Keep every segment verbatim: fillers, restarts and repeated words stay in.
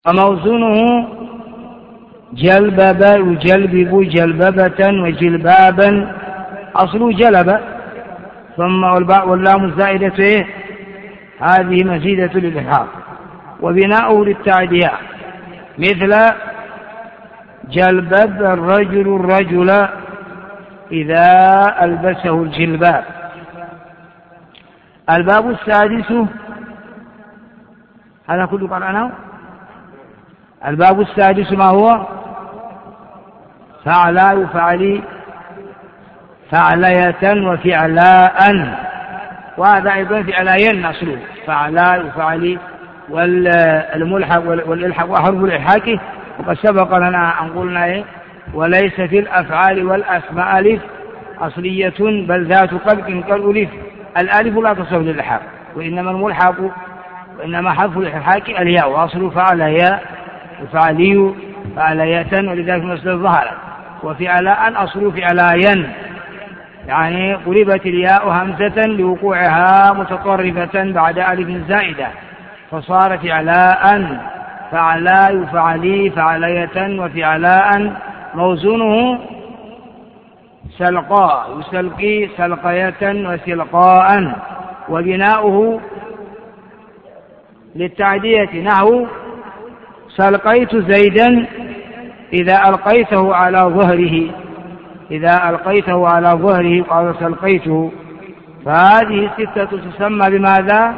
وموزونه جلبب يجلبب جلببة وجلبابا، أصل جلب، ثم والباء واللام الزائدة إيه؟ هذه مزيدة للإلحاق. وبناؤه للتعدية مثل جلبب الرجل الرجل إذا ألبسه الجلباب. الباب السادس، هذا كله قرأناه. الباب السادس ما هو؟ فعلا يفعلي فعلية وفعلاء، وهذا أيضا فعلاين أصله، فعلا يفعلي، والملحق والإلحاق وحرف الإلحاق. وقد سبق لنا أن قلنا إيه؟ وليس في الأفعال والأسماء ألف أصلية بل ذات قلق كالألف. الألف لا تصل للإلحاق، وإنما الملحق وإنما حرف الإلحاق الياء، وأصل فعليا وفعلي فعلية، ولذلك مصدر ظهر. وفعلاء أصل فعلايا، يعني قلبت الياء همزة لوقوعها متطرفة بعد ألف زائدة فصار فعلاء. فعلا يفعلي فعلية وفعلاء. موزونه سلقاء يسلقي سلقية وسلقاء. وبناؤه للتعدية نحو سلقيت زيدا إذا ألقيته على ظهره، إذا ألقيته على ظهره قال سلقيته. فهذه الستة تسمى بماذا؟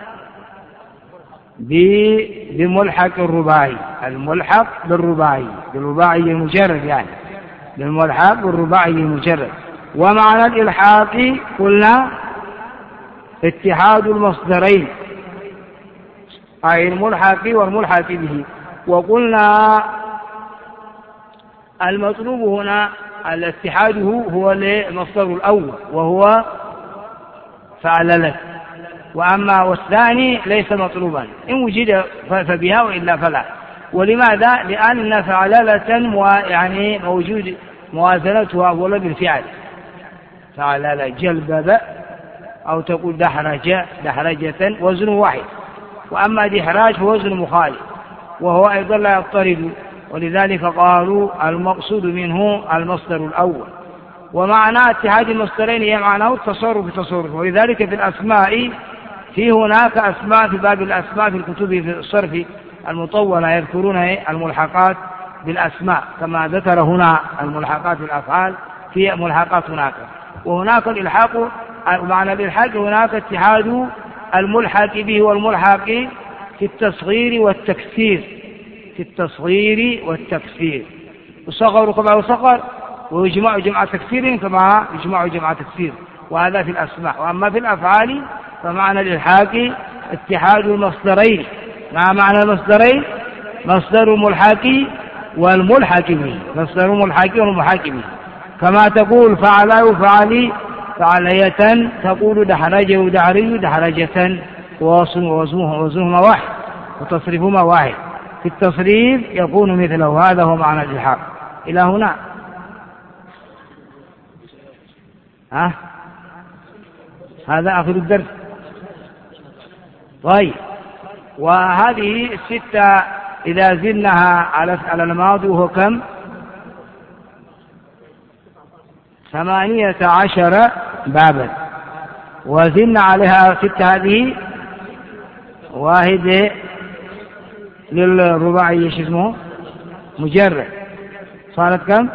بملحق الرباعي، الملحق بالرباعي، بالرباعي المجرد، يعني بالملحق بالرباعي المجرد. ومعنى الإلحاق قلنا اتحاد المصدرين، أي الملحق والملحق به. وقلنا المطلوب هنا الاتحاد هو المصدر الأول وهو فعللت، وأما والثاني ليس مطلوبا، إن وجد فبها وإلا فلا. ولماذا؟ لأن فعللة يعني موجود موازنتها أولا بالفعل، فعلل جلبب، أو تقول دحرج دحرجة وزن واحد، وأما دحراج فوزن مخالف وهو أيضا لا يضطرب، ولذلك قالوا المقصود منه المصدر الأول. ومعنى اتحاد المصدرين هي معناه التصرف بتصرف. ولذلك في الأسماء في هناك أسماء في باب الأسماء في الكتب في الصرف المطولة يذكرون الملحقات بالأسماء كما ذكر هنا الملحقات بالأفعال، في ملحقات هناك. وهناك الإلحاق، معنى الإلحاق هناك اتحاد الملحق به والملحق في التصغير والتكسير، في التصغير والتكسير، وصغر كما صغر، ويجمع جمع تكسير كما يجمع جمع تكسير، وهذا في الأسماء. وأما في الأفعال فمعنى الإلحاق اتحاد المصدرين. ما معنى المصدرين؟ مصدر الملحق والملحق به، مصدر الملحق والملحق به. كما تقول فعلا وفعلي فعلية، تقول دحرج ودحري دحرجة، ووزنهما واحد وتصريفهما واحد. في التصريف يكون مثله. هذا هو معنى الإلحاق. إلى هنا ها؟ هذا آخر الدرس. طيب، وهذه الستة إذا زلناها على على الماضي وهو كم؟ ثمانية عشر بابا، وزلنا عليها ستة هذه واحد للرباعي ايش اسمه مجرد، صارت كم؟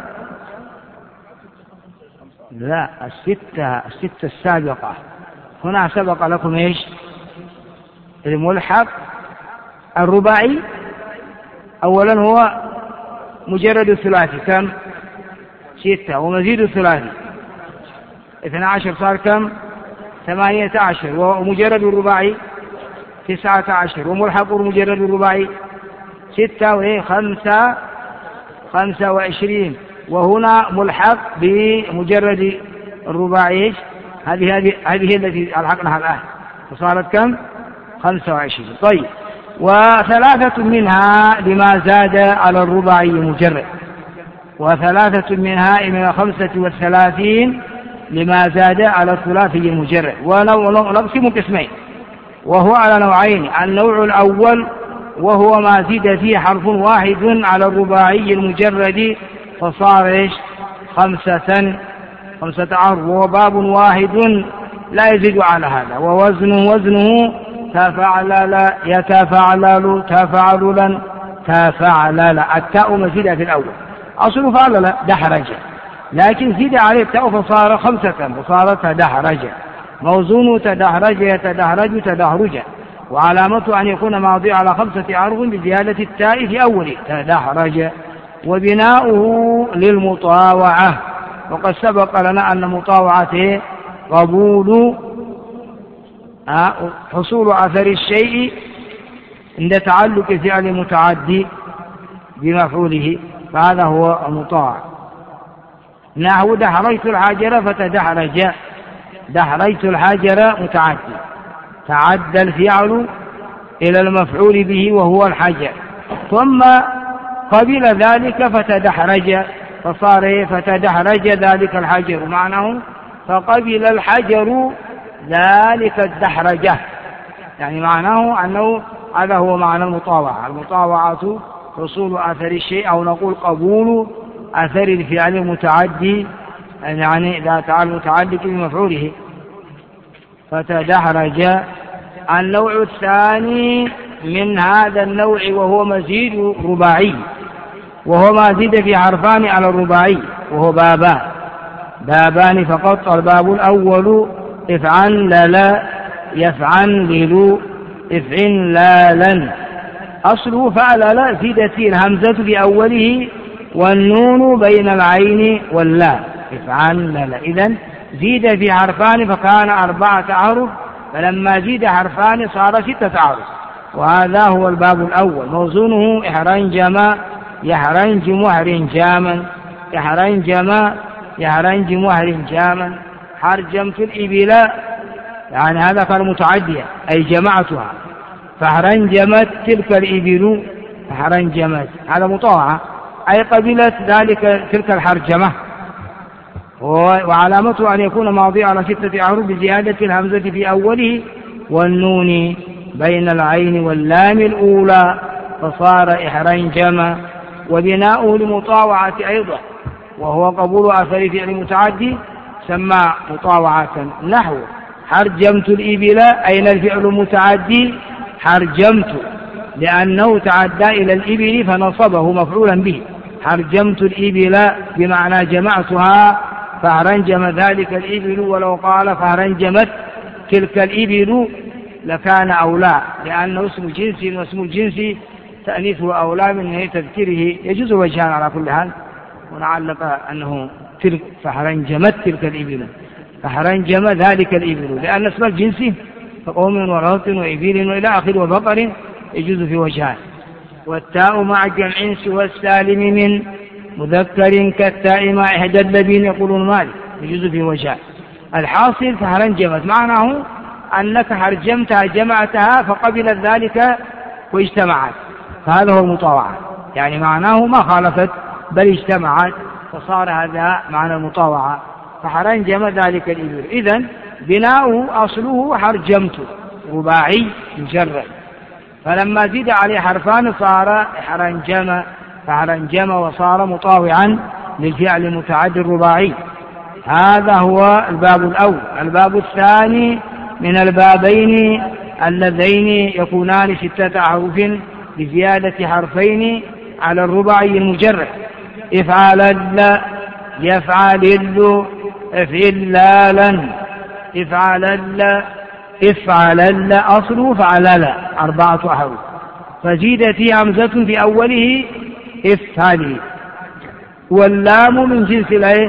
لا، الستة الستة السابقة. هنا سبق لكم ايش؟ الملحق الرباعي اولا هو مجرد الثلاثي كم؟ ستة، ومزيد الثلاثي اثنى عشر، صار كم؟ ثمانية عشر. ومجرد الرباعي تسعة عشر، وملحق مجرد الرباعي ستة وإيه خمسة خمسة وعشرين. وهنا ملحق بمجرد الرباعي، هذه هذه هذه التي ألحقناها الآن، فصارت كم؟ خمسة وعشرين. طيب، وثلاثة منها لما زاد على الرباعي مجرد، وثلاثة منها من خمسة والثلاثين لما زاد على الثلاثي المجرد. ونقسم قسمين وهو على نوعين. النوع الأول وهو ما زيد فيه حرف واحد على الرباعي المجرد فصار إيش خمسة خمسة أعرب، وهو باب واحد لا يزيد على هذا، ووزنه وزنه تفعلل يتفعلل تفعللا تفعلل. التاء مزيدة في الأول، أصله فعلل دحرج، لكن زيد عليه التاء فصار خمسة فصارت تدحرج. موزون تدحرج يتدحرج تدحرج، وعلامته أن يكون ماضي على خمسة أعرف بزيادة التاء في أوله تدحرج. وبناؤه للمطاوعة، وقد سبق لنا أن مطاوعته قبول حصول أثر الشيء عند تعلق فعل متعدي بمفعوله، فهذا هو المطاوع. نحو دحرجت الحجر فتدحرج، دحرجت الحجر متعدي، تعدى الفعل إلى المفعول به وهو الحجر، ثم قبل ذلك فتدحرج فصار فتدحرج ذلك الحجر، معناه فقبل الحجر ذلك الدحرجة، يعني معناه أنه هذا هو معنى المطاوعة. المطاوعة حصول أثر الشيء، أو نقول قبول أثر الفعل المتعدي، يعني إذا تعالى متعدي بمفعوله فتدحرج. النوع الثاني من هذا النوع وهو مزيد رباعي، وهو ما زيد في حرفان على الرباعي، وهو بابان بابان فقط. الباب الأول افعلل يفعلل افعلالا، أصله فعلل زيدت الهمزة في أوله والنون بين العين واللام افعلل، إذن زيد في حرفان فكان أربعة أحرف، فلما زيد حرفان صار ستة أحرف، وهذا هو الباب الأول. موزونه احرنجم يحرنجم احرنجاما يحرنجم يحرنجم احرنجاما. حرجمت الإبل، يعني هذا كان متعديا أي جمعتها، فحرنجمت تلك الإبل فحرنجمت، هذا مطاوعة أي قبلت ذلك تلك الحرجمة. وعلامته أن يكون ماضي على ستة أحرف بزيادة الهمزة في أوله والنون بين العين واللام الأولى فصار إحرنجم. وبناؤه لمطاوعة أيضا، وهو قبول أثر فعل متعدي سمى مطاوعة. نحو حرجمت الإبل، أين الفعل المتعدي حرجمت، لأنه تعدى إلى الإبل فنصبه مفعولا به. حرجمت الإبل بمعنى جمعتها فحرنجم ذلك الإبل، ولو قال فحرنجمت تلك الإبل لكان أولى، لأنه اسم جنس، واسم الجنس تأنيثه أولى من تذكيره. يجوز وجهان على كل حال، ونعلق أنه تلك فحرنجمت تلك الإبل فحرنجم ذلك الإبل، لأن اسم الجنس فقوم ورهط وإبل وإلى آخر وبقر يجوز في وجهان. والتاء مع جمع سوى السالم من مذكر كالتاء مع إحدى اللبين يقول المالك يجوز في وجهان. الحاصل فحرنجمت معناه أنك حرجمتها جمعتها فقبلت ذلك واجتمعت، فهذا هو المطاوعة، يعني معناه ما خالفت بل اجتمعت، فصار هذا معنى المطاوعة. فحرنجم ذلك الإبل. إذن بناؤه أصله حرجمت رباعي مجرد، فلما زيد عليه حرفان صار حرنجم فحرنجم وصار مطاوعا للفعل المتعدي الرباعي. هذا هو الباب الأول. الباب الثاني من البابين اللذين يكونان ستة أحرف بزيادة حرفين على الرباعي المجرد. افعلل يفعلل افعلالا افعلل افعلل، أصله فعلل أربعة أحرف فزيدت همزة في أوله افعلي، واللام من جنس الايه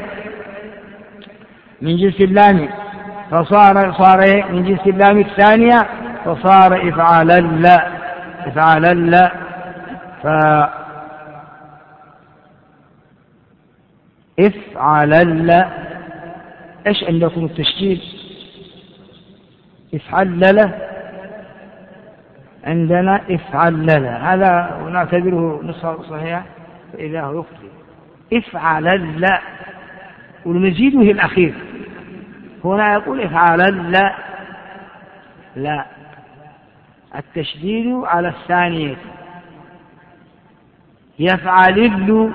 من جنس اللام فصار صار من جنس اللام الثانية فصار افعلل افعلل. ف افعلل. ايش عندكم التشكيل؟ افعلل عندنا افعلل، هذا نعتبره نسخة صحيحة فإذا هو يخطئ. افعلل والمزيد هي الأخير، هنا يقول افعلل لا، التشديد على الثانية يفعلل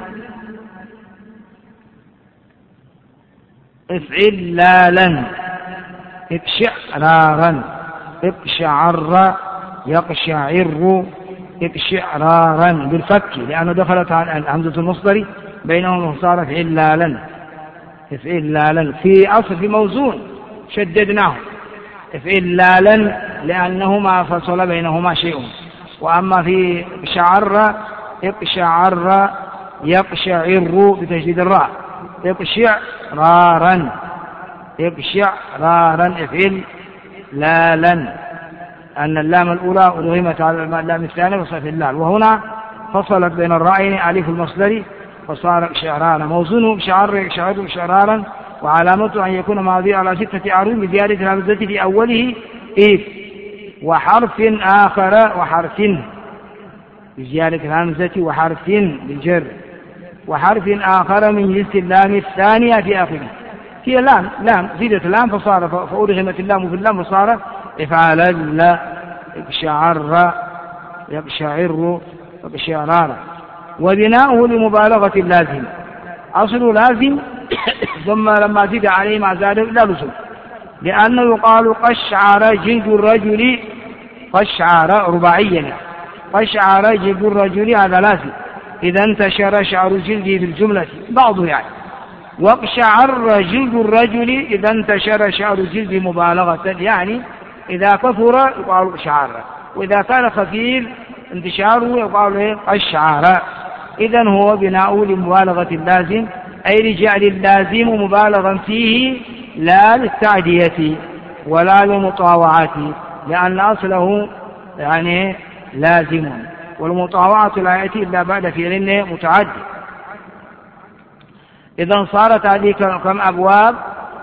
افعلالا اقشعرارا اقشعر يقشعر اقشعرارا بالفك لأنه دخلت على همزة المصدر بينهم وصار افعلالا افعلالا في أصل في موزون شددناه افعلالا لأنهما فصل بينهما شيء. وأما في اقشعر اقشعر يقشعر بتشديد الراء اقشعرارا اقشعرارا افعل لالا أن اللام الأولى أدغمت على اللام الثانية وصف اللام، وهنا فصلت بين الرأيين ألف المصدر فصار اقشعرارا موزونه اقشعر يقشعر اقشعرارا. وعلامته أن يكون ماضي على ستة أعراب بزيادة الهمزة في أوله إف وحرف آخر وحرف بزيادة الهمزة وحرف بالجر وحرف آخر من جنس اللام الثانية في آخره. هي لام لام زيدت اللام فصار فأدغمت اللام في اللام فصار افعل لا اقشعر يقشعر اقشعرارا. وبناؤه لمبالغة اللازم أصل لازم ثم لما زيد عليه ما زاد لا لزم لأنه يقال قشعر جلد الرجل قشعر رباعيا قشعر جلد الرجل هذا لازم إذا انتشر شعر جلده في الجملة بعضه يعني. واقشعر جلد الرجل إذا انتشر شعر جلده مبالغة يعني إذا كثر يقال قشعر وإذا كان خفيف انتشاره يقال قشعر. إذن هو بناء لمبالغة اللازم أي لجعل اللازم مبالغا فيه لا للتعدية ولا للمطاوعة لأن أصله يعني لازم والمطاوعة لا يأتي إلا بعد فعل متعدي. إذن صارت هذه كم أبواب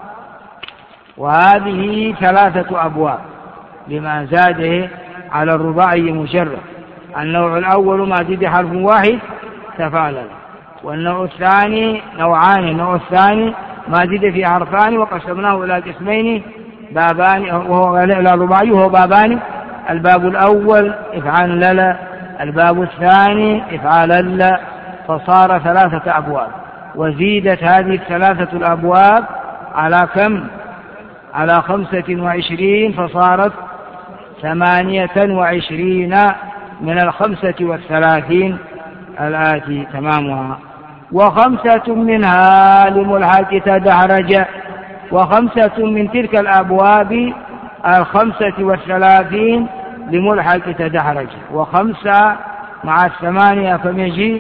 وهذه ثلاثة أبواب لما زاده على الرباعي مجرد. النوع الأول ما زيد حرف واحد تفعل والنوع الثاني نوعان النوع الثاني ما زيد في حرفان وقسمناه إلى قسمين بابان وهو إلى رباعي وهو بابان. الباب الأول افعل للا الباب الثاني افعل لا فصار ثلاثة أبواب. وزيدت هذه الثلاثة الأبواب على كم؟ على خمسة وعشرين فصارت ثمانية وعشرين من الخمسة والثلاثين الآتي تمامها. وخمسة منها لملحق تدحرج وخمسة من تلك الأبواب الخمسة والثلاثين لملحق تدحرج وخمسة مع الثمانية كم يجي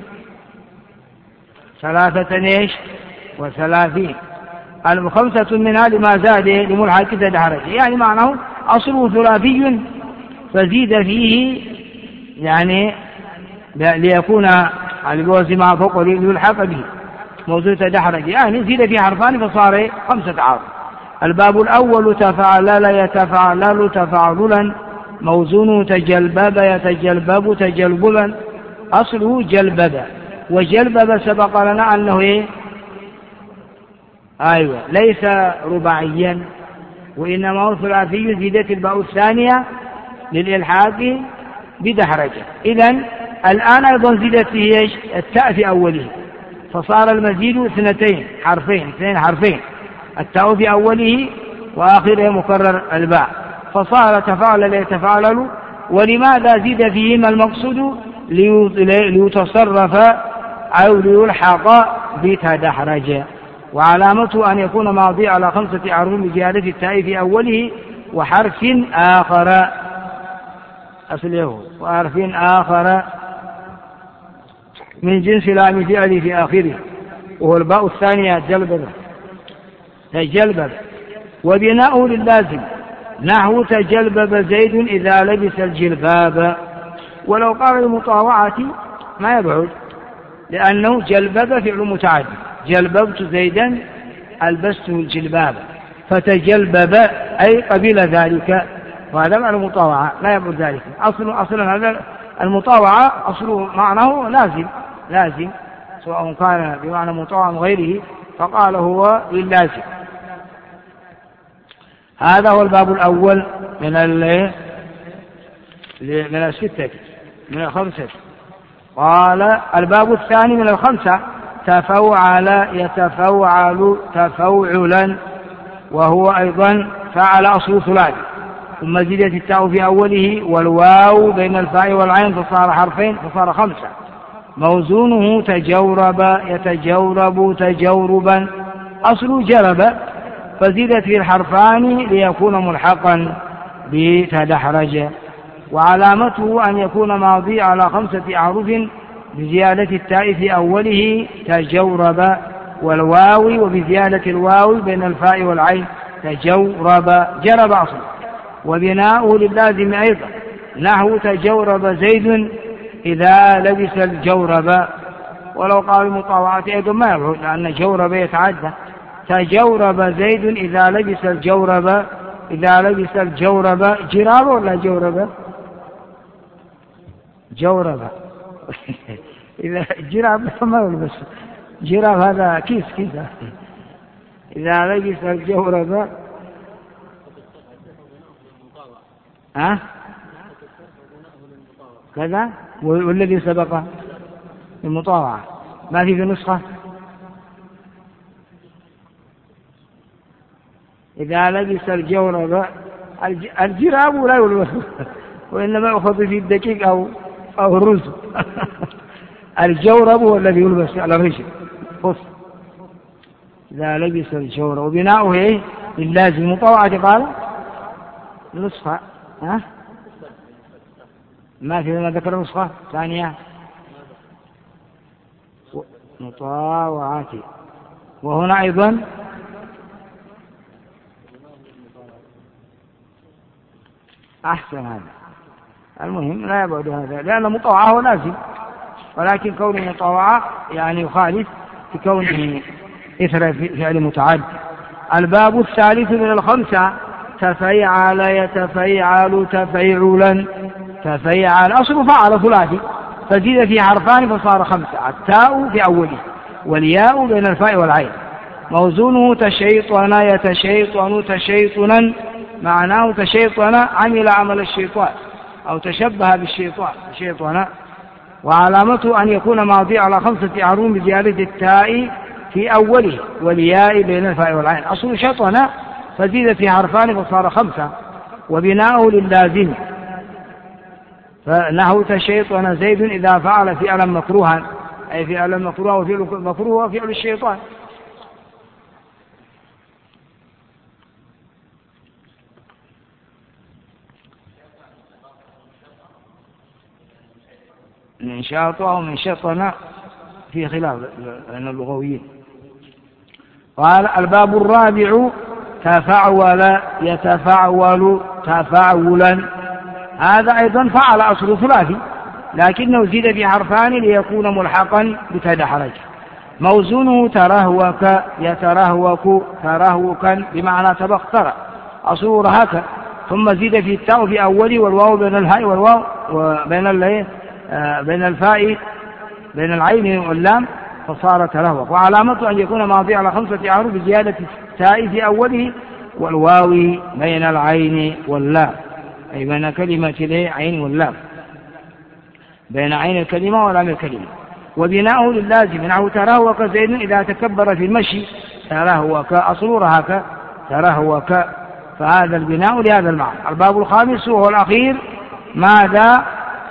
ثلاثة ايش وثلاثين. الخمسة منها لما زاد لملحق تدحرج يعني معناه أصله ثلاثي فزيد فيه يعني ليكون على الوزن مع فوق للحق به موضوع تدحرج يعني زيد فيه حرفان فصار خمسة عرض. الباب الأول تفعلل يتفعلل تفعللا موزونه تجلبب يتجلبب تجلببا أصله جلبب وجلبب سبق لنا أنه إيه؟ أيوة ليس رباعيا وإنما هو ثلاثي زيدت الباء الثانية للإلحاق بدحرجة. إذن الآن أيضا زيدت فيه التاء في أوله فصار المزيد اثنتين حرفين اثنين حرفين التاء في أوله وآخره مكرر الباء فصار تفعل يتفعلل. ولماذا زيد فيهما المقصود ليتصرف أو ليلحق بتدحرج. وعلامته أن يكون ماضي على خمسة أعراف بزيادة التاء في أوله وحرف آخر أصله وحرف آخر من جنس لام فعل في آخره وهو الباء الثانية جلبب تجلبب. وبناؤه للازم نحو تجلبب زيد إذا لبس الجلباب. ولو قال المطاوعة ما يبعد لأنه جلبب فعل متعدي جلببت زيدا ألبسته الجلباب فتجلبب أي قبل ذلك وهذا معنى المطاوعة لا يبعد ذلك. أصل أصلا هذا المطاوعة أصله معناه لازم لازم سواء كان بمعنى مطاوع غيره فقال هو للازم. هذا هو الباب الأول من من الستة من الخمسة. قال الباب الثاني من الخمسة تفوعل يتفوعل تفوعلا، وهو أيضا فعل أصل ثلاثي، ثم زيدت التاء في أوله والواو بين الفاء والعين فصار حرفين فصار خمسة. موزونه تجورب يتجورب تجوربا، أصل جرب فزيدت في الحرفان ليكون ملحقا بتدحرج. وعلامته أن يكون ماضي على خمسة أحرف بزيادة التاء في أوله تجورب والواو وبزيادة الواو بين الفاء والعين تجورب جرب أصل. وبناؤه للازم أيضا نحو تجورب زيد إذا لبس الجورب، ولو قال المطاوعة أيضا ما يبعد لأن جورب يتعدى. تجورب زيد إذا لبس الجورب، إذا لبس الجورب جراب ولا جورب؟ جورب إذا جراب ما يلبس جراب، هذا كيس كيس. إذا لبس الجورب ها كذا. والذي سبقه المطاوعة ما في في نسخة. إذا لبس الجورب الجراب لا يلبس وإنما يأخذ في الدقيق أو أو الرز. الجورب هو الذي يلبس على الرجل خص. إذا لبس الجورب. وبناؤه إيه للازم مطاوعة قال نسخة ها ما في ما ذكر نسخة ثانية مطاوعات. وهنا أيضا أحسن هذا. المهم لا يبعد هذا لأن مطاوعة هو لازم، ولكن كون المطاوعة يعني يخالف في كونه إثر فعل متعد. الباب الثالث من الخمسة تفيعل يتفيعل تفيعلا. تفيعل أصل فعل ثلاثي فزيد في حرفان فصار خمسة، التاء في أوله والياء بين الفاء والعين. موزونه تشيطن يتشيطن تشيطنا، معناه تشيطن عمل عمل الشيطان أو تشبه بالشيطان شيطان. وعلامته أن يكون ماضي على خمسة أحرف بزيادة التاء في أوله والياء بين الفاء والعين. أصل شيطان فزيد في حرفان فصار خمسة. وبناؤه للازم فنحو تشيطن زيد إذا فعل فعلا مكروها، أي فعلا مكروها وفعل مكروه وفعل الشيطان. من شاط أو من شطن في خلاف بين اللغويين. قال الباب الرابع تفعول يتفعول تفعولا، هذا أيضا فعل أصل ثلاثي لكنه زيد في حرفان ليكون ملحقا بتدحرج. موزونه ترهوك يترهوك ترهوكا بمعنى تبختر، أصل رهك ثم زيد في التاء في أوله والواو بين الهاء والواو وبين الليه بين الفاء بين العين واللام فصار ترهوك. وعلامته أن يكون ماضي على خمسة أحرف بزيادة التاء في أوله والواو بين العين واللام، أي بين كلمة العين واللام، بين عين الكلمة ولام الكلمة. وبناؤه للازم نحو ترهوك زيد إذا تكبر في المشي ترهوك، أصل رهك ترهوك، فهذا البناء لهذا المعنى. الباب الخامس وهو الأخير ماذا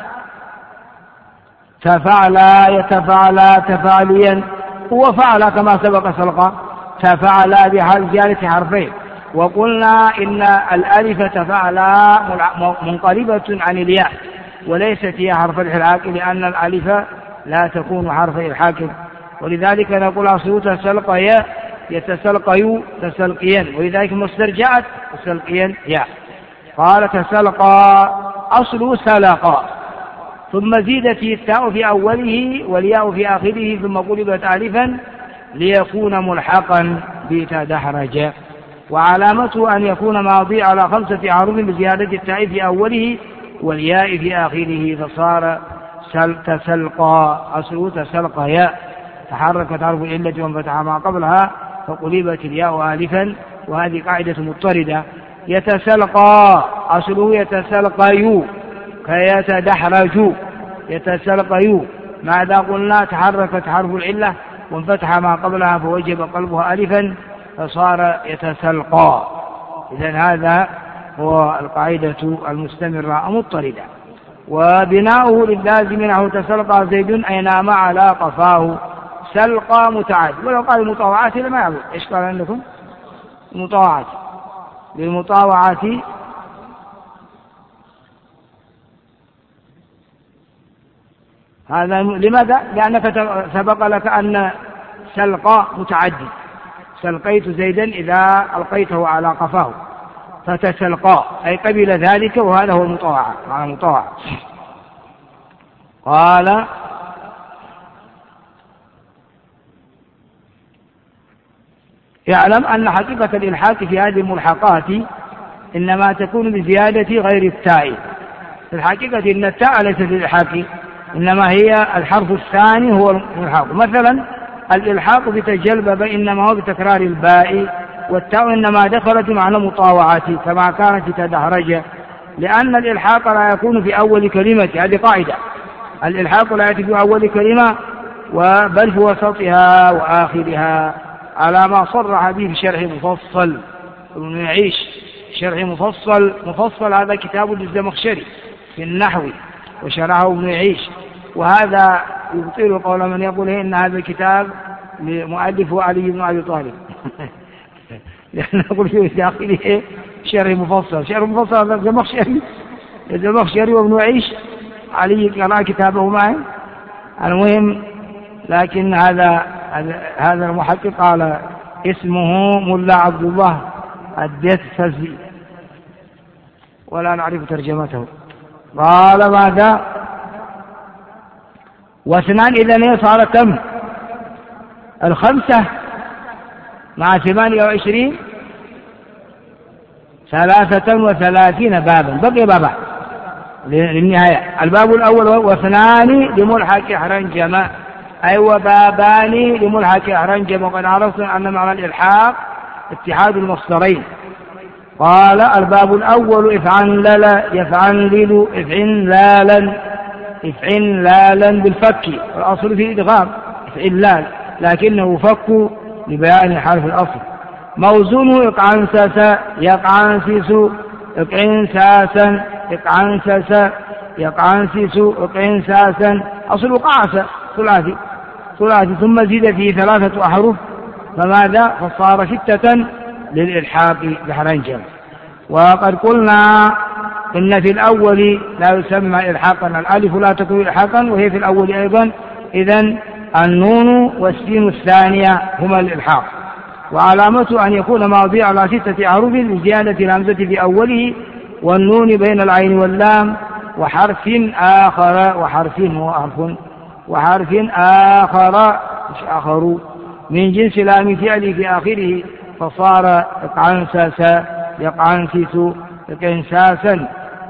تفعل يتفعل تفعليا، هو فعل كما سبق سلقا تفعل بحال زيادة حرفين. وقلنا إن الألف تفعل منقلبة عن الياء وليست هي حرف الحلاك لأن الألف لا تكون حرف الحاك، ولذلك نقول أصله تسلقيا يتسلقي تسلقيا، ولذلك مصدر جاءت تسلقيا ياء. قال تسلقى أصله سلقا ثم زيدت التاء في أوله والياء في آخره ثم قلبت ألفا ليكون ملحقا بتدحرج. وعلامته أن يكون ماضي على خمسة أحرف بزيادة التاء في أوله والياء في آخره فصار تسلقى، أصله تسلقى ياء، تحركت حرف العلة وانفتح ما قبلها فقلبت الياء آلفا، وهذه قاعدة مضطردة. يتسلقى أصله يتسلقى كيتدحرج يتسلقى ماذا قلنا؟ تحركت حرف العلة وانفتح ما قبلها فوجب قلبها ألفا فصار يتسلقى. إذن هذا هو القاعدة المستمرة مضطردة. وبناؤه لللازم نحو تسلقى زيد أي نام على قفاه سلقى متعاد. ولو قال المطاوعات لما يعبد. إيش قال عندكم؟ المطاوعات للمطاوعات هذا لماذا؟ لأنك سبق لك أن سلقى متعدي، سلقيت زيدا إذا ألقيته على قفاه فتسلقى أي قبل ذلك، وهذا هو المطاوعة معنى المطاوعة. قال يعلم أن حقيقة الإلحاق في هذه الملحقات إنما تكون بزيادة غير التاء. في الحقيقة إن التاء ليست للإلحاق، إنما هي الحرف الثاني هو الإلحاق. مثلا الإلحاق بتجلبب إنما هو بتكرار الباء، والتاء إنما دخلت معنى مطاوعة كما كانت تدحرج، لأن الإلحاق لا يكون في أول كلمة. هذه قاعدة، الإلحاق لا يأتي في أول كلمة بل في وسطها وآخرها، على ما صرح به في شرح مفصل ابن يعيش. شرح مفصل مفصل هذا كتاب للزمخشري في النحو وشرحه ابن يعيش، وهذا يبطل قول من يقول إن هذا الكتاب لمؤلفه علي بن أبي طالب لأن يقول في داخله شرح مفصل. شرح مفصل هذا الزمخشري الزمخشري وابن يعيش علي قرأ كتابه معه. المهم، لكن هذا هذا المحقق قال اسمه ملا عبد الله الدثفزي ولا نعرف ترجمته. قال ماذا؟ واثنان إذن صار كم؟ الخمسة مع ثمانية وعشرين ثلاثة وثلاثين بابا. بقي بابا للنهاية. الباب الأول واثنان لملحق حرنجم أي وبابان لملحق حرنجم. وقد عرفتم أن معنى الإلحاق اتحاد المصدرين. قال الباب الأول افعنلل يفعنلل افعنلالا افعنلالا بالفك، والأصل في إدغام افعنلال لكنه فك لبيان حرف الأصل. موزون اقعنسس يقعنسس اقعنساسا اقعنسس يقعنسس اقعنساسا. أصل قعس ثلاثي ثلاثي ثم زيد فيه ثلاثة أحرف فماذا؟ فصار ستة للإلحاق بحرنجم. وقد قلنا إن في الأول لا يسمى إلحاقا، الألف لا تكون إلحاقا وهي في الأول أيضا. إذن النون والسين الثانية هما الإلحاق، وعلامته أن يكون ماضي على ستة أحرف لزيادة الهمزة في أوله والنون بين العين واللام وحرف آخر وحرف وحرف وحرف آخر مش آخر من جنس لام فعل في آخره فصار اقعنسس يقعنسس اقعنساسا.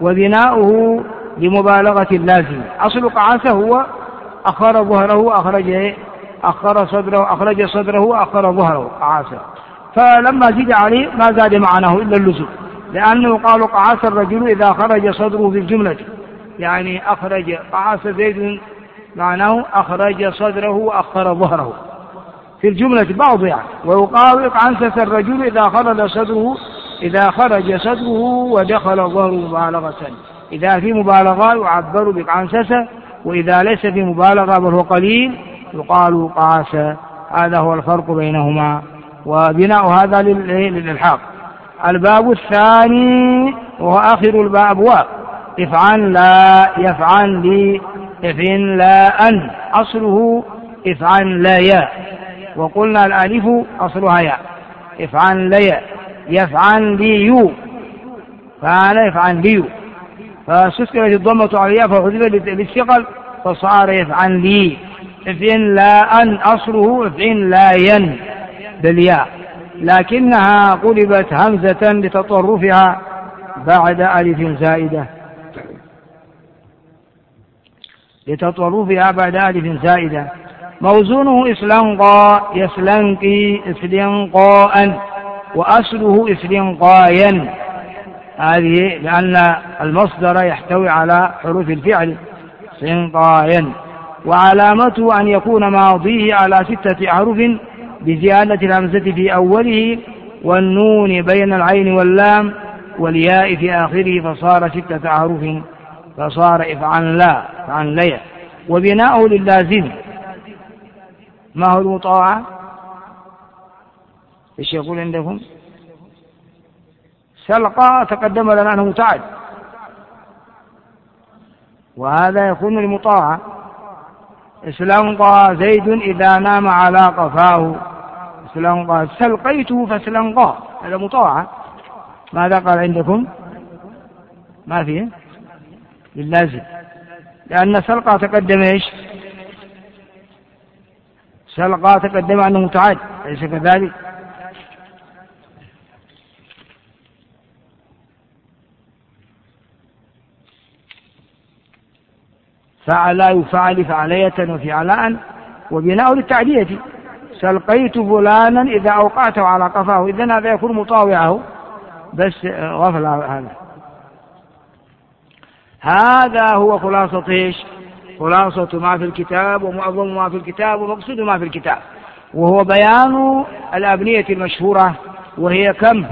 وبناؤه لمبالغة اللازم. أصل قعس هو أخر ظهره وأخرج أخر صدره أخرج صدره وأخر ظهره قعس، فلما زيد عليه ما زاد معناه إلا اللزوم، لأنه قال قعس الرجل إذا خرج صدره في الجملة، يعني أخرج قعس زيد معناه أخرج صدره وأخر ظهره في الجملة بعض يعني. ويقال اقعنسس الرجل إذا خرج صدره إذا خرج صدره ودخل ظهره مبالغة. إذا في مبالغة يعبر باقعنسس، وإذا ليس في مبالغة بل هو قليل يقال قعس. هذا هو الفرق بينهما. وبناء هذا للإلحاق. الباب الثاني وهو آخر الأبواب افعل لا يفعل لي افعل لا أن. أصله افعل لا يا، وقلنا الألف أصلها يا. افعل لي يفعل لي يو فأنا يفعل لي، فسكرت الضمة عليها فحذفت للثقل فصار يفعل لي. افعل لا أن أصله افعل لا ين بالياء، لكنها قلبت همزة لتطرفها بعد ألف زائدة لتطرفها بعد ألف زائدة. موزونه إسلنقا يسلنقي إسلنقاء، وأصله إسلنقايا. هذه لأن المصدر يحتوي على حروف الفعل سنقايا. وعلامته أن يكون ماضيه على ستة أحرف بزيادة الهمزة في أوله والنون بين العين واللام والياء في آخره فصار ستة أحرف فصار افعل لا افعل لي. وبناؤه للازم ما هو المطاوعة؟ ايش يقول عندكم؟ سلقى تقدم لنا أنه متعد، وهذا يكون المطاوعة. اسلنقى زيد إذا نام على قفاه، اسلنقى سلقيته فاسلنقى، هذا مطاوعة. ماذا قال عندكم؟ ما فيه للازم، لأن سلقى تقدم ايش؟ سلقى تقدم أنه متعد، أليس كذلك؟ فعل يفعل فعلية وفعلاء. وبناء للتعدية سلقيت فلانا إذا أوقعته على قفاه، إذن هذا يكون مطاوعه، بس غفل هذا. هذا هو خلاصة ايش؟ خلاصة ما في الكتاب ومعظم ما في الكتاب ومقصود ما في الكتاب، وهو بيان الأبنية المشهورة، وهي كم؟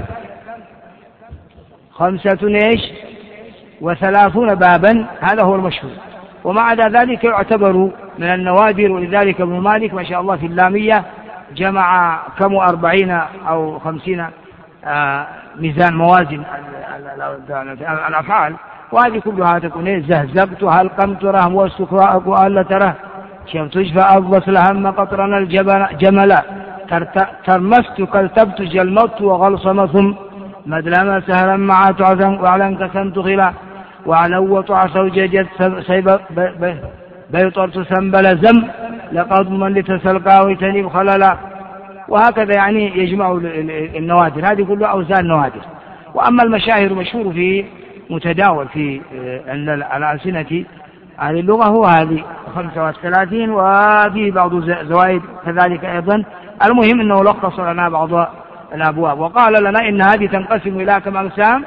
خمسة ايش؟ وثلاثون بابا، هذا هو المشهور. وما عدا ذلك يعتبر من النوادر، ولذلك ابن مالك ما شاء الله في اللامية جمع كم أربعين أو خمسين آه ميزان موازن الأفعال، وهذه كلها تكون إيه؟ زهزبت هلقمت رهم والسكراء وألا تره شمت فأضبط لهم قطرنا الجمل ترمست كالتبت جلمت وغلصم ثم مدلما سهلا مع تعزم وعلن كسنت خلا وعلوت عصو ججت سيب بيطرت سنبل زم لقد من لتسلقا ويتنب خللا. وهكذا يعني يجمع النوادر، هذه كلها أوزان نوادر. وأما المشاهير مشهور في متداول في الألسنة هذه اللغة هو هذه خمسة وثلاثين، وفي بعض زوائد كذلك أيضا. المهم أنه لخص لنا بعض الأبواب، وقال لنا إن هذه تنقسم إلى كم أقسام؟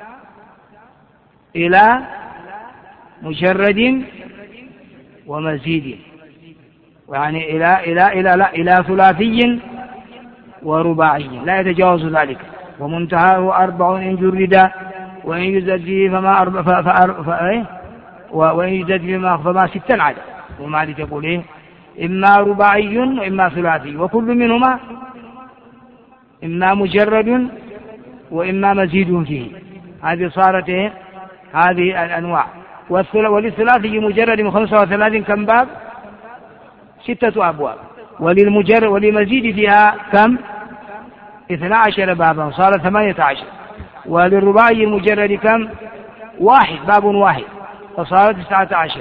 إلى مجرد ومزيد، يعني إلى إلى إلى لا إلى ثلاثي ورباعي لا يتجاوز ذلك، ومنتهاه أربع إن جرد، وإن يزد فيه فما أربع فأر وإن يزد فيما فما ستا عدد. ومالك يقول إيه؟ إما رباعي وإما ثلاثي، وكل منهما إما مجرد وإما مزيد فيه. هذه صارت إيه؟ هذه الأنواع. وللثلاثي مجرد من خمسة وثلاثين كم باب؟ ستة أبواب. وللمجرد ولمزيد فيها كم؟ اثنا عشر بابا، صار ثمانية عشر. وللرباعي المجرد كم؟ واحد، باب واحد، فصار تسعة عشر.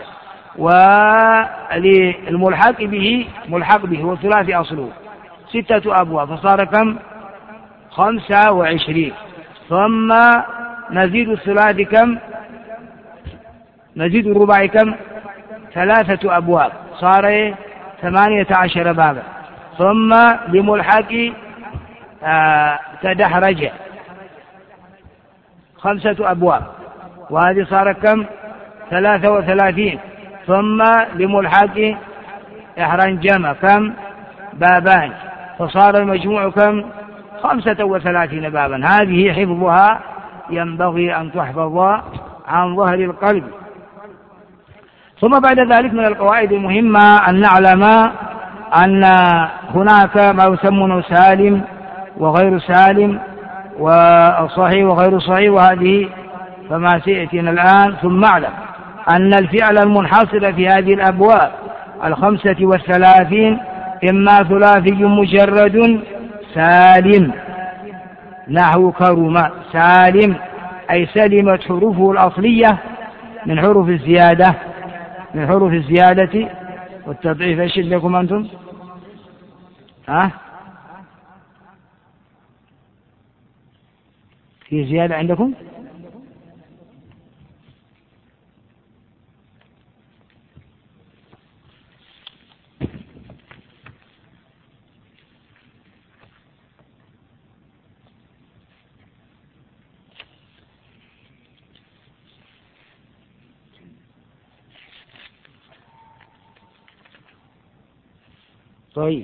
وللملحق به ملحق به والثلاثي أصله ستة أبواب، فصار كم؟ خمسة وعشرين. ثم نزيد الثلاثي كم؟ نزيد الرباعي كم؟ ثلاثة أبواب، صار ثمانية عشر بابا. ثم لملحق آه تدحرج خمسة أبواب، وهذه صار كم؟ ثلاثة وثلاثين. ثم لملحق إحرنجم كم؟ بابان، فصار المجموع كم؟ خمسة وثلاثين بابا. هذه حفظها ينبغي أن تحفظ عن ظهر القلب. ثم بعد ذلك من القواعد المهمة أن نعلم أن هناك ما يسمونه سالم وغير سالم، وصحيح وغير صحيح، وهذه فما سيأتينا الآن. ثم اعلم أن الفعل المنحصر في هذه الأبواب الخمسة والثلاثين إما ثلاثي مجرد سالم نحو كرم، سالم أي سلمت حروفه الأصلية من حروف الزيادة من حروف الزيادة والتضعيف. ايش لكم أنتم؟ ها؟ في زيادة عندكم؟ طيب.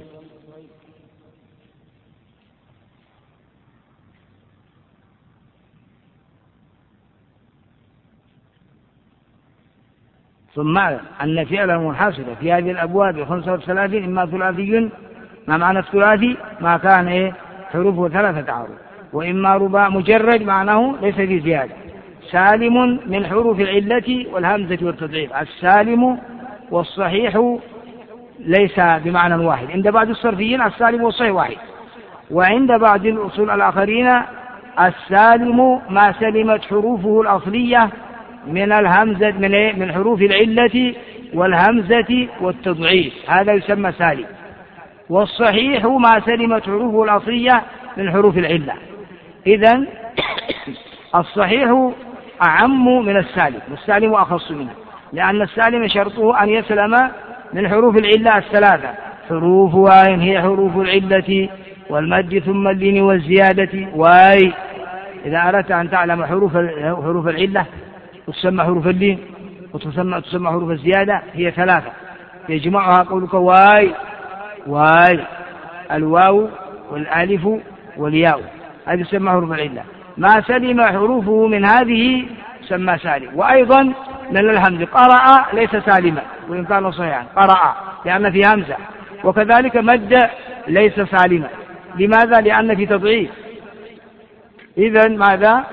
ثم اعلم أن فعل المنحصر في هذه الأبواب خمسة وثلاثين إما ثلاثي، ما معنى الثلاثي؟ ما كان إيه حروفه ثلاثة أحرف، وإما رباع مجرد معناه ليس في زيادة، سالم من حروف العلة والهمزة والتضعيف. السالم والصحيح ليس بمعنى واحد، عند بعض الصرفيين السالم والصحيح واحد، وعند بعض الأصول الآخرين السالم ما سلمت حروفه الأصلية من الهمزة من إيه؟ من حروف العلة والهمزة والتضعيف، هذا يسمى سالم. والصحيح ما سلمت حروفه الأصلية من حروف العلة. إذن الصحيح أعم من السالم، والسالم أخص منه، لأن السالم شرطه أن يسلم من حروف العلة الثلاثة، حروف واي هي حروف العلة والمد ثم اللين والزيادة. واي إذا أردت أن تعلم حروف حروف العلة تسمى حروف اللين وتسمى تسمى حروف الزيادة، هي ثلاثة يجمعها قولك واي. واي الواو والالف والياء، هذه تسمى حروف العلة. ما سلم حروفه من هذه سمى سالم. وأيضا من الهمز قرأ ليس سالما وإن كان صحيحا، قرأ لأن في همزة. وكذلك مد ليس سالما، لماذا؟ لأن في تضعيف. إذن ماذا؟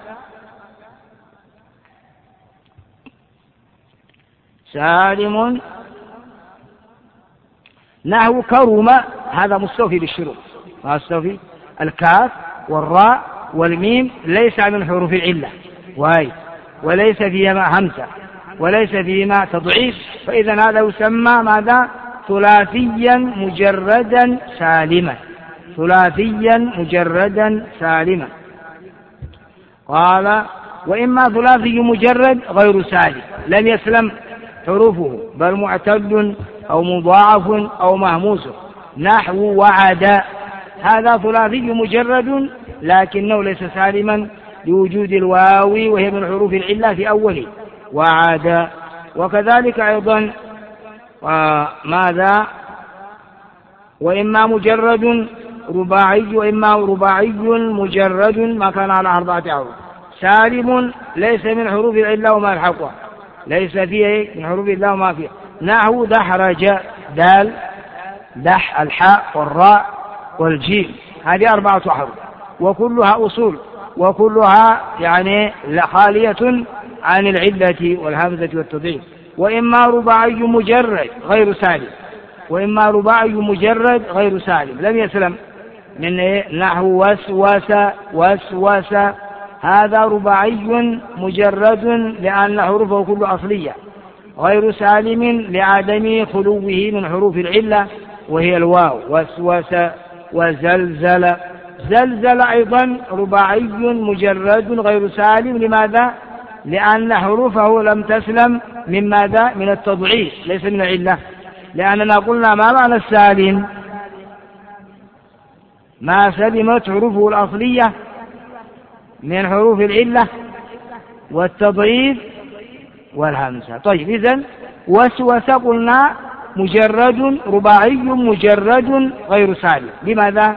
سالم نحو كرم، هذا مستوفي بالشروط، مستوفي. الكاف والراء والميم ليس من حروف العلة واي، وليس فيهما همزة وليس فيهما تضعيف، فإذا هذا يسمى ماذا؟ ثلاثيا مجردا سالما، ثلاثيا مجردا سالما. قال وإما ثلاثي مجرد غير سالم لم يسلم حروفه بل معتد أو مضاعف أو مهموس، نحو وعد، هذا ثلاثي مجرد لكنه ليس سالما لوجود الواو وهي من حروف العلة في أوله، وعد. وكذلك أيضا ماذا؟ وإما مجرد رباعي، وإما رباعي مجرد ما كان على أربعة أحرف، سالم ليس من حروف العلة وما يلحقها، ليس فيه من حروف العلة وما فيه، نحو دحرج، دال دح الحاء والراء والجيم، هذه أربعة أحرف وكلها أصول وكلها يعني خالية عن العلة والهمزة والتضعيف. وإما رباعي مجرد غير سالم، وإما رباعي مجرد غير سالم لم يسلم من إيه؟ نحو وسوس وسوس، هذا رباعي مجرد لأن حروفه كله أصلية، غير سالم لعدم خلوه من حروف العلة وهي الواو. وسوس وزلزل، زلزل أيضا رباعي مجرد غير سالم، لماذا؟ لأن حروفه لم تسلم من ماذا؟ من التضعيف ليس من العلة، لأننا قلنا ما معنى السالم؟ ما سلمت حروفه الأصلية من حروف العلة والتضعيف والهمزة. طيب إذن وسوس قلنا مجرد رباعي مجرد غير سالم، لماذا؟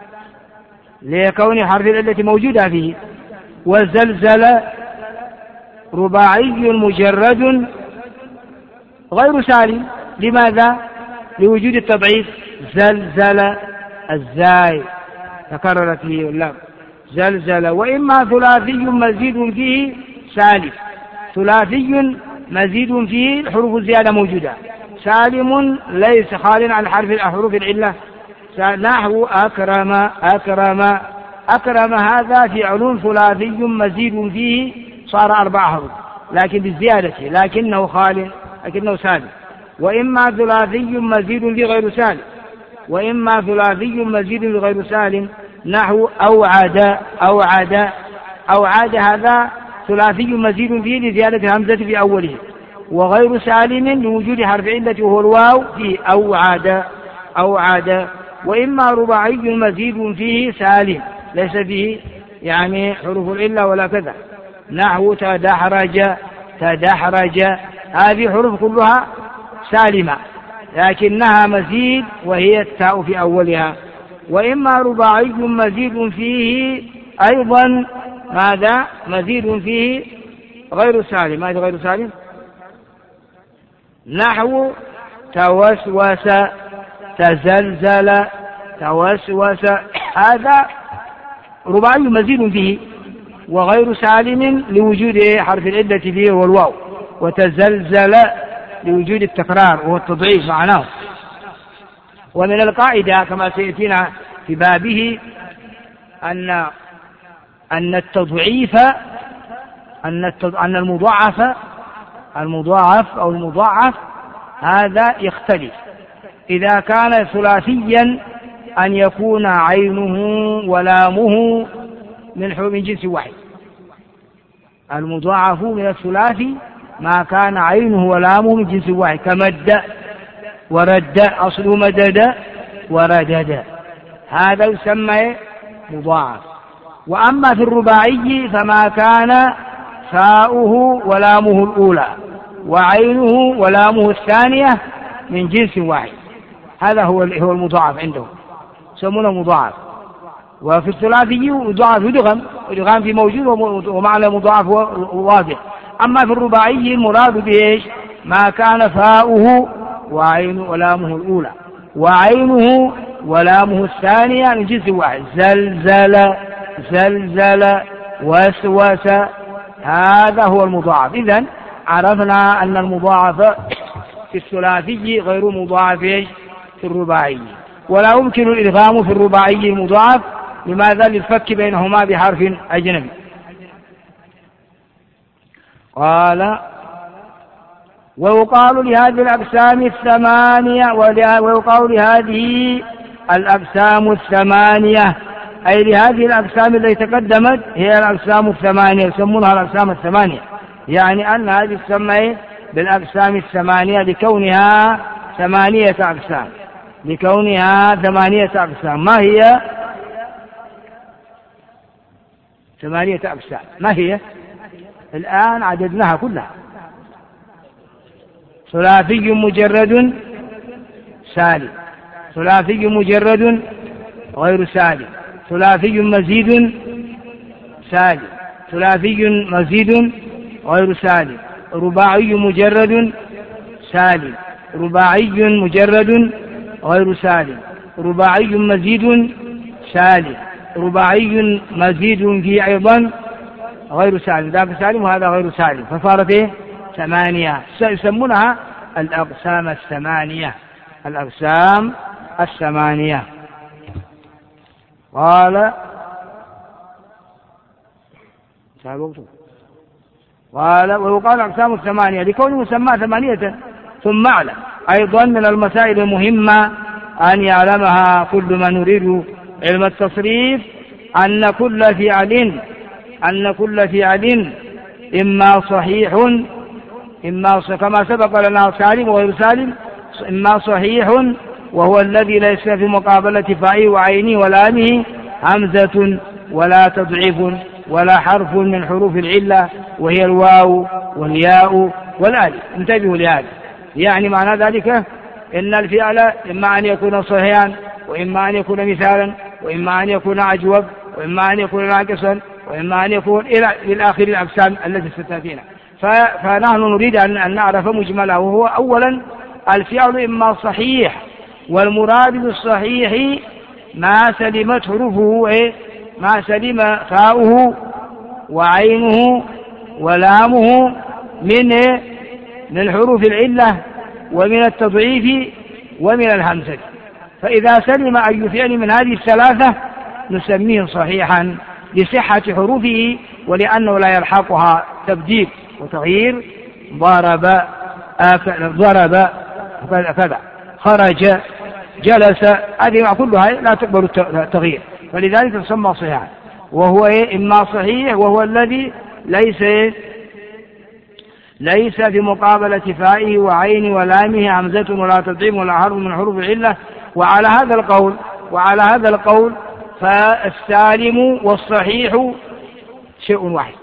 لكون حرف العلة موجودة فيه. وزلزل رباعي مجرد غير سالم، لماذا؟ لوجود التضعيف، زلزل الزاي تكررت فيه اللام زلزل. وإما ثلاثي مزيد فيه سالم، ثلاثي مزيد فيه الحروف الزيادة موجودة، سالم ليس خال عن حرف الحروف العلة، نحو أكرم أكرم أكرم، هذا في علوم ثلاثي مزيد فيه صار أربع حروف لكن بالزيادة، لكنه خال لكنه سالم. وإما ثلاثي مزيد فيه غير سالم، وإما ثلاثي مزيد فيه غير سالم، نحو أوعد أوعد أوعد، هذا ثلاثي مزيد فيه لزيادة همزة في أوله، وغير سالم لوجود حرف علة وهو الواو في أوعد أوعد. وإما رباعي مزيد فيه سالم ليس فيه يعني حروف العلة ولا كذا، نحو تدحرج تدحرج، هذه حروف كلها سالمة لكنها مزيد وهي التاء في أولها. وإما رباعي مزيد فيه أيضا ماذا؟ مزيد فيه غير سالم. ماذا غير سالم؟ نحو توسوس، تزلزل، توسوس، هذا رباعي مزيد فيه وغير سالم لوجود حرف العلة فيه والواو. وتزلزل لوجود التكرار وهو التضعيف معناه. ومن القاعدة كما سيأتينا في بابه أن أن التضعيف أن أن المضاعف المضاعف أو المضاعف هذا يختلف. إذا كان ثلاثيا أن يكون عينه ولامه من من جنس واحد. المضاعف من الثلاثي ما كان عينه ولامه من جنس واحد، كمد ورد، أصل مدد وردد، هذا يسمى مضاعف. وأما في الرباعي فما كان فاؤه ولامه الأولى وعينه ولامه الثانية من جنس واحد، هذا هو هو المضاعف عندهم، يسمونه مضاعف. وفي الثلاثي مضاعف يدغم، يدغم في موجود ومعنى مضاعف واضح. أما في الرباعي المراد بإيش؟ ما كان فاؤه وعينه ولامه الأولى وعينه ولامه الثانية من جنس واحد، زلزل، زلزل، وسوس، هذا هو المضاعف. إذن عرفنا أن المضاعف في الثلاثي غير مضاعف في الرباعي. ولا يمكن الإدغام في الرباعي المضاعف، لماذا؟ للفك بينهما بحرف أجنبي. قال: ويقال لهذه الأقسام الثمانية ويقال لهذه الأقسام الثمانية أي لهذه الأقسام التي تقدمت هي الأقسام الثمانية، يسمونها الأقسام الثمانية، يعني أن هذه تسمى بالأقسام الثمانية لكونها ثمانية أقسام، لكونها ثمانية أقسام. ما هي ثمانية أقسام؟ ما هي؟ الآن عددناها كلها: ثلاثي مجرد سالم، ثلاثي مجرد غير سالم، ثلاثي مزيد سالم، ثلاثي مزيد غير سالم، رباعي مجرد سالم، رباعي مجرد غير سالم، رباعي مزيد سالم، رباعي مزيد فيه أيضا غير سالم، ذاك سالم وهذا غير سالم، فصارت ايه؟ ثمانية. يسمونها الأقسام الثمانية، الأقسام الثمانية. قال قال ويقال أقسام الثمانية لكونه مسمى ثمانية. ثم اعلم أيضا من المسائل المهمة أن يعلمها كل من يريد علم التصريف أن كل فعل أن كل فعل إما صحيح إما كما سبق لنا سالم وغير سالم، إما صحيح وهو الذي ليس في مقابلة فاء وعينه ولامه همزة ولا تضعيف ولا حرف من حروف العلة وهي الواو والياء والالف. انتبهوا لهذا، يعني معنى ذلك إن الفعل إما أن يكون صحيحا وإما أن يكون مثالا وإما أن يكون أجوب وإما أن يكون ناقصا وإما أن يكون إلى الآخر الأقسام التي ستأتينا. فنحن نريد أن نعرف مجمله، وهو أولا الفعل إما صحيح، والمراد بالصحيح ما سلمت حروفه إيه؟ ما سلم فاؤه وعينه ولامه من إيه؟ من حروف العلة ومن التضعيف ومن الهمزة. فإذا سلم أي فعل من هذه الثلاثة نسميه صحيحا لصحة حروفه ولأنه لا يلحقها تبديل وتغيير. ضرب ضرب كذا، خرج، جلس، هذه كلها لا تقبل التغيير، فلذلك تسمى صحيحا. وهو إما صحيح وهو الذي ليس ليس في مقابلة فائه وعين ولامه همزة ولا تضعيف ولا حرف من حروف العلة. وعلى هذا القول وعلى هذا القول فالسالم والصحيح شيء واحد،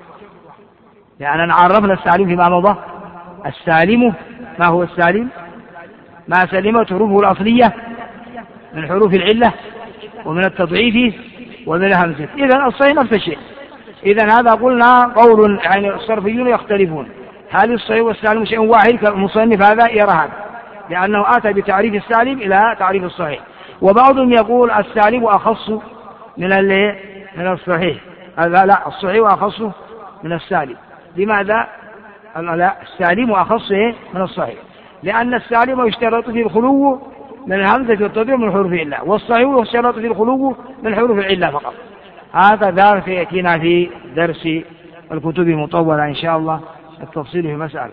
يعني عرفنا السالم فيما مضى. السالم ما هو السالم؟ ما سلمت حروفه الأصلية من حروف العلة ومن التضعيف ومن الهمزة. إذن الصحيح نفس الشيء. إذن هذا قلنا قول يعني الصرفيون يختلفون، هل الصحيح والسالم شيء واحد؟ كالمصنف هذا يرى هذا، لأنه أتى بتعريف السالم إلى تعريف الصحيح. وبعضهم يقول السالم أخص من من الصحيح، هذا لا، الصحيح أخص من السالم. لماذا؟ لا، السالم أخص من الصحيح، لأن السالم يشترط في الخلو من الهمزة والتضعيف من حروف العلة، والصحيح يشترط في الخلو من حروف العلة فقط. هذا ذلك يأتينا في درس الكتب المطولة إن شاء الله التفصيل في مسألة.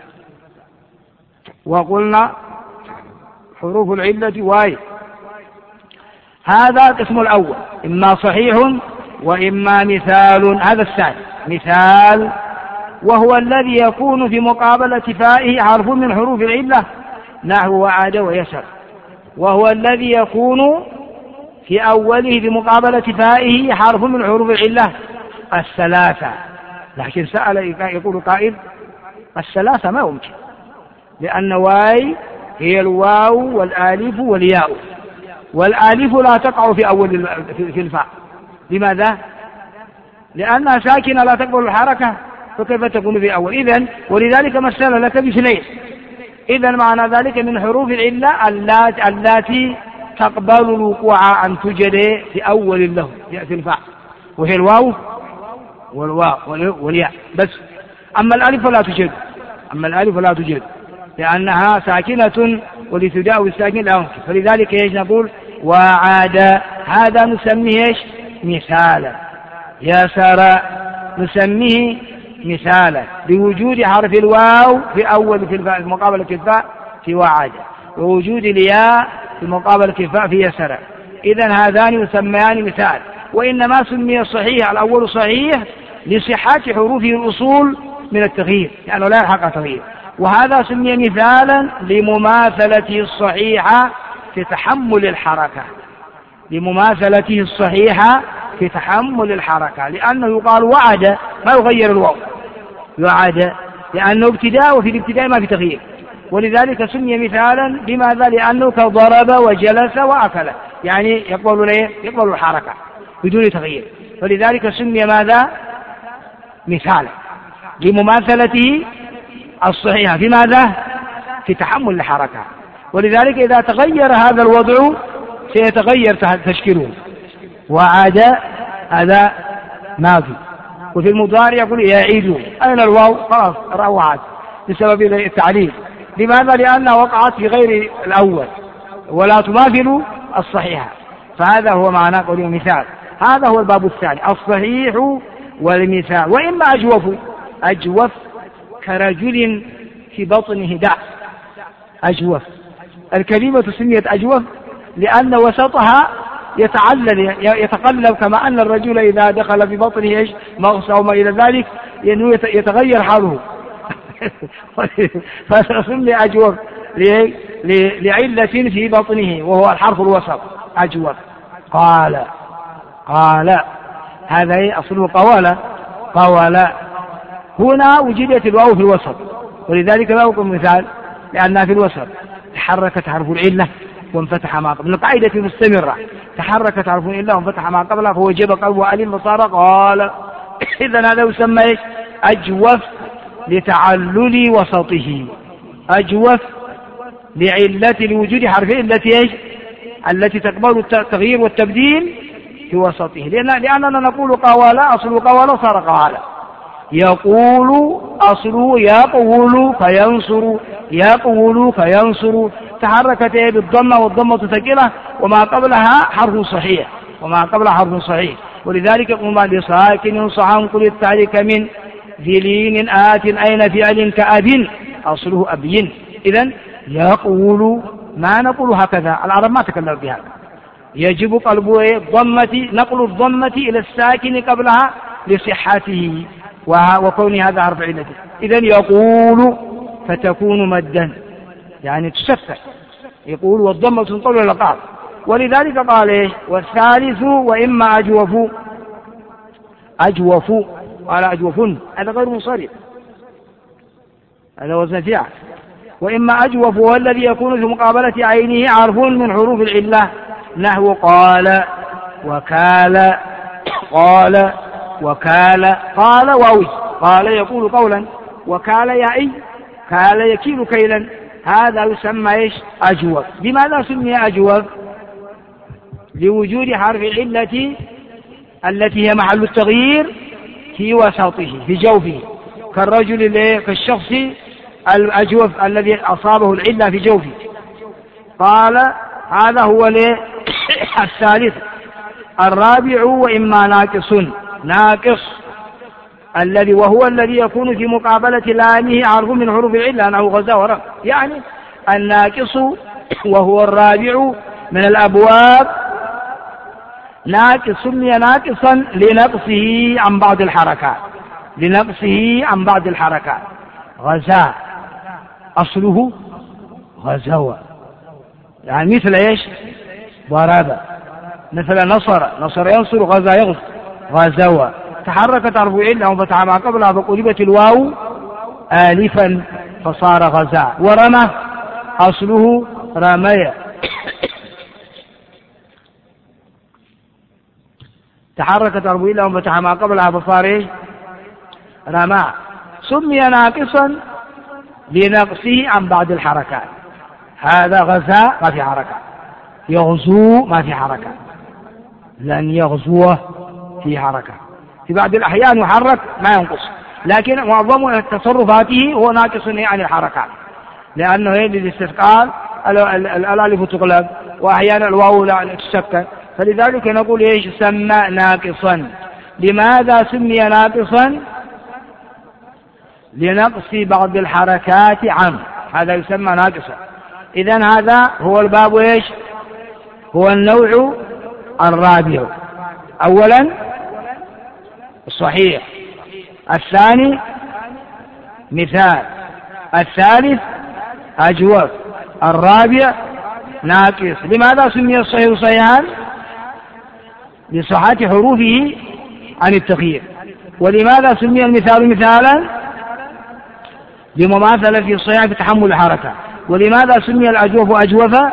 وقلنا حروف العلة واي، هذا القسم الأول، إما صحيح وإما مثال. هذا الثاني مثال، وهو الذي يكون في مقابلة فائه حرف من حروف العلة نحو وعاد ويسر، وهو الذي يكون في أوله في مقابلة فائه حرف من حروف العلة الثلاثة. لكن سأل يقول قائل الثلاثة ما يمكن، لأن واي هي الواو والآلف والياء، والآلف لا تقع في أول في الفاء. لماذا؟ لأنها ساكنة لا تقبل الحركة، فكيف تكون في أول؟ إذن ولذلك مثل لك باثنين. إذن معنى ذلك من حروف العلة التي تقبل الوقوع أن توجد في أول له في الفاء، وهي الواو والواو والياء بس. أما الألف فلا توجد، أما الألف فلا توجد لأنها ساكنة، ولتداء الساكن لا يمكن. فلذلك ايش نقول؟ وعاد، هذا نسميه ايش؟ مثالا. يسر نسميه مثالا بوجود حرف الواو في أول في مقابلة الفاء في وعاد، ووجود الياء في مقابلة الفاء في يسر. إذن هذان يسميان مثال. وإنما سمي الصحيح الأول صحيح لصحة حروفه الأصول من التغيير، لأنه يعني لا يلحق تغيير. وهذا سمي مثالا لمماثلته الصحيحة في تحمل الحركة، لمماثلته الصحيحة في تحمل الحركة، لأنه يقال وعد ما يغير الواو، وعد لأنه ابتداء، وفي الابتداء ما في تغيير، ولذلك سمي مثالا. لماذا؟ لأنه كضرب وجلس وأكل، يعني يقبل ايه؟ يقبل الحركة بدون تغيير، فلذلك سمي ماذا؟ مثالا لمماثلته الصحيحة في ماذا؟ في تحمل الحركة. ولذلك إذا تغير هذا الوضع سيتغير تشكيله. وعاد هذا ماضي، وفي المضارع يقول يعيد، أين الواو؟ خلاص روعت بسبب التعليل. لماذا؟ لأنها وقعت في غير الأول ولا تماثل الصحيحة. فهذا هو معنى قوله مثال. هذا هو الباب الثاني، الصحيح والمثال. وإما أجوف، أجوف كرجل في بطنه داء، أجوف. الكلمة سميت أجوف لأن وسطها يتعلل يتقلب، كما أن الرجل إذا دخل في بطنه إيش مغص أو ما إلى ذلك يتغير حاله فسمي أجوف لعلة في بطنه وهو الحرف الوسط أجوف. قال، قال هذا أصله قوالة، قوالة. هنا وجدت الواو في الوسط، ولذلك لا يكون مثال لأنها في الوسط. تحركت حرف العلة وانفتح ما قبل، القاعدة مستمرة، تحركت حرف العلة وانفتح ما قبلها فوجب قلبه أليم وصار قال. إذن هذا يسمى إيش؟ أجوف لتعلل وسطه، أجوف لعلة لوجود حرف التي إيش؟ التي تقبل التغيير والتبديل في وسطه. لأن لأننا نقول قوالة، أصل قوالة صار قوالة. يقول أصله يقول فينصر، يقول فينصر. تحركت بالضمة والضمة ثقيلة وما قبلها حرف صحيح، وما قبلها حرف صحيح. ولذلك قم لساكن صحا قل التعليك من ذلين آت أين فعل كأب أصله أبين. إذن يقول ما نقول هكذا، العرب ما تكلم بهذا. يجب قلب الضمة، نقل الضمة إلى الساكن قبلها لصحته وكون هذا حرف علته. إذن يقول فتكون مدا، يعني تشفع، يقول والضمة تنطل إلى القاف. ولذلك قال إيه؟ والثالث وإما أجوف، أجوف قال أجوفن، هذا غير مصرف، هذا وزن فعل. وإما أجوف هو الذي يكون في مقابلة عينه حرف من حروف العلة، نحو قال وكال، قال وكال، قال واوي، قال يقول قولا، وكال يائي، كال يكيل كيلا، هذا يسمى إيش؟ أجوف. لماذا سمي أجوف؟ لوجود حرف العلة التي هي محل التغيير في وسطه في جوفه، كالرجل كالشخص الأجوف الذي أصابه العلة في جوفه. قال هذا هو الثالث. الرابع وإما ناقص، ناقص الذي وهو الذي يكون في مقابلة لامه حرف من حروف العلة، أنه غزا ورم، يعني الناقص وهو الرابع من الأبواب ناقص، سمي ناقصا لنقصه عن بعض الحركات، لنقصه عن بعض الحركات. غزا أصله غزوة، يعني مثل إيش؟ ضرب، مثل نصر، نصر ينصر، غزا يغزو، غزوة. تحركت حرف علة وفتح ما قبلها فقلبت الواو آلفا فصار غزا. ورمى أصله رمي، تحركت حرف علة وفتح ما قبلها فصار رمى. سمي ناقصا لنقصه عن بعض الحركات. هذا غزا ما في حركة، يغزو ما في حركة، لن يغزوه في حركة. في بعض الأحيان يحرك ما ينقص، لكن معظم تصرفاته هو ناقص عن الحركات، لأنه للاستثقال الألف تقلب، وأحيانا الواو لا تسكن، فلذلك نقول إيش؟ سمى ناقصا. لماذا سمي ناقصا؟ لنقص بعض الحركات عنه، هذا يسمى ناقصا. إذن هذا هو الباب إيش؟ هو النوع الرابع. أولا الصحيح، الثاني مثال، الثالث أجوف، الرابع ناقص. لماذا سمي الصحيح صحيحا؟ لصحة حروفه عن التغيير. ولماذا سمي المثال مثالا؟ لمماثلة في الصحيح بتحمل الحركة. ولماذا سمي الأجوف أجوفا؟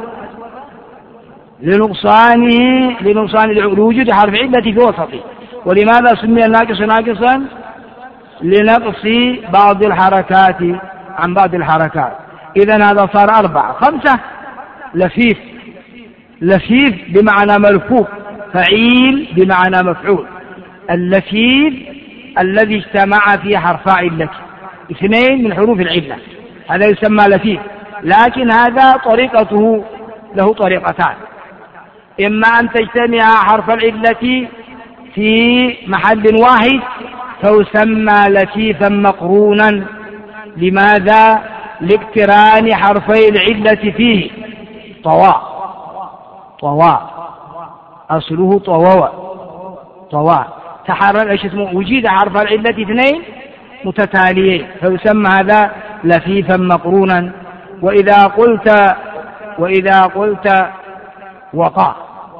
لنقصانه لنقصان لوجود حرف علة في وسطه. ولماذا سمي الناقص ناقصا؟ لنقص بعض الحركات عن بعض الحركات. إذن هذا صار أربعة. خمسة لفيف، لفيف بمعنى ملفوف، فعيل بمعنى مفعول. اللفيف الذي اجتمع فيه حرفا علة، اثنين من حروف العلة، هذا يسمى لفيف. لكن هذا طريقته له طريقتان، إما أن تجتمع حرف العلة في محل واحد فيسمى لفيفا مقرونا. لماذا؟ لاقتران حرفي العلة فيه. طواء، طواء أصله طواء، طواء تحرر ايش اسمه؟ وجد حرف العلة اثنين متتاليين فيسمى هذا لفيفا مقرونا. وإذا قلت وإذا قلت وقع،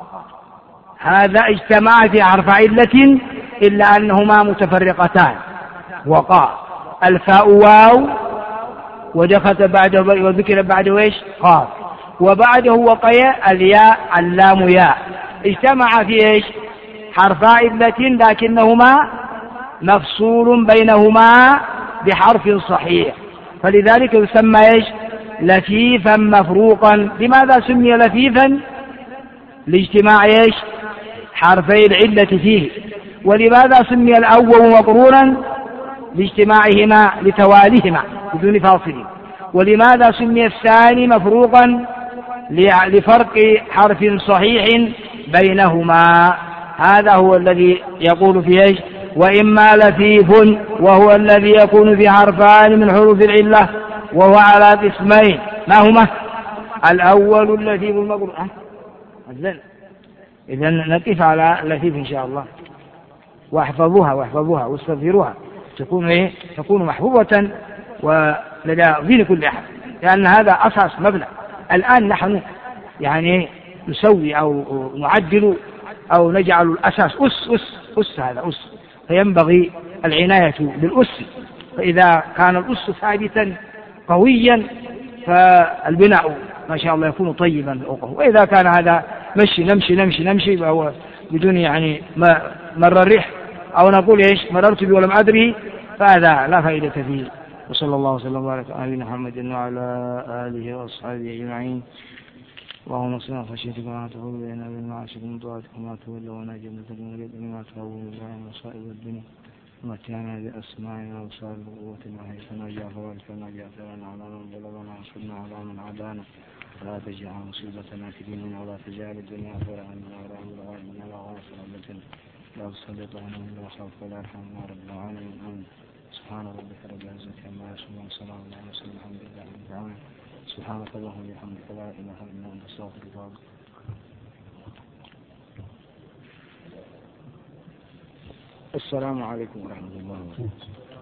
هذا اجتمع في حرف علة إلا أنهما متفرقتان. وقع الفاء واو، ودخلت بعده وذكر بعده ايش؟ قاف، وبعده وقيا الياء اللام ياء، اجتمع في ايش؟ حرف علة لكنهما مفصول بينهما بحرف صحيح، فلذلك يسمى ايش؟ لفيفا مفروقا. لماذا سمي لفيفا؟ لاجتماع ايش؟ حرفي العلة فيه. ولماذا سمي الأول مقرونا؟ لاجتماعهما لتواليهما بدون فاصل. ولماذا سمي الثاني مفروقا؟ لفرق حرف صحيح بينهما. هذا هو الذي يقول في ايش؟ وإما لفيف، وهو الذي يكون في حرفان من حروف العلة، وهو على قسمين. ما هما؟ الأول اللفيف المقرون. إذا نقف على اللفيف إن شاء الله، واحفظوها واحفظوها واستغفروها، تكون إيه؟ تكون محفوظة ولدى ذهن كل أحد، لأن هذا أساس مبنى. الآن نحن يعني نسوي أو نعدل أو نجعل الأساس أس أس أس هذا أس، فينبغي العناية بالأس. فإذا كان الأس ثابتا قويا فالبناء ما شاء الله يكون طيبا فوقه. وإذا كان هذا مشي نمشي نمشي نمشي فهو بدون يعني ما مر الريح أو نقول إيش مررت به ولم أدري فهذا لا فائدة فيه. وصلى الله وسلم وبارك على نبينا محمد وعلى آله وأصحابه أجمعين. اللهم صل على خشيتك وما تقول بيننا وبين معاصيك من طاعتك وما تولنا جنتك من رزقك وما تهون بها مصائب الدنيا ومتعنا بأسماعنا وأبصارنا وقوتنا حيثنا جاء وارث ما جاء ثمنا على من ظلمنا وانصرنا على من عادانا ولا تجعل مصيبتنا في ديننا ولا تجعل الدنيا أكبر همنا ولا مبلغ علمنا ولا غاصب رحمتنا لا تسلط علينا من لا يخافك ولا يرحمنا رب العالمين. آمين. سبحان ربك رب العزة عما يصفون وسلام على المرسلين الحمد لله رب العالمين. سبحانك اللهم وبحمدك لا إله إلا أنت أستغفرك وأتوب إليك. السلام عليكم ورحمة الله وبركاته.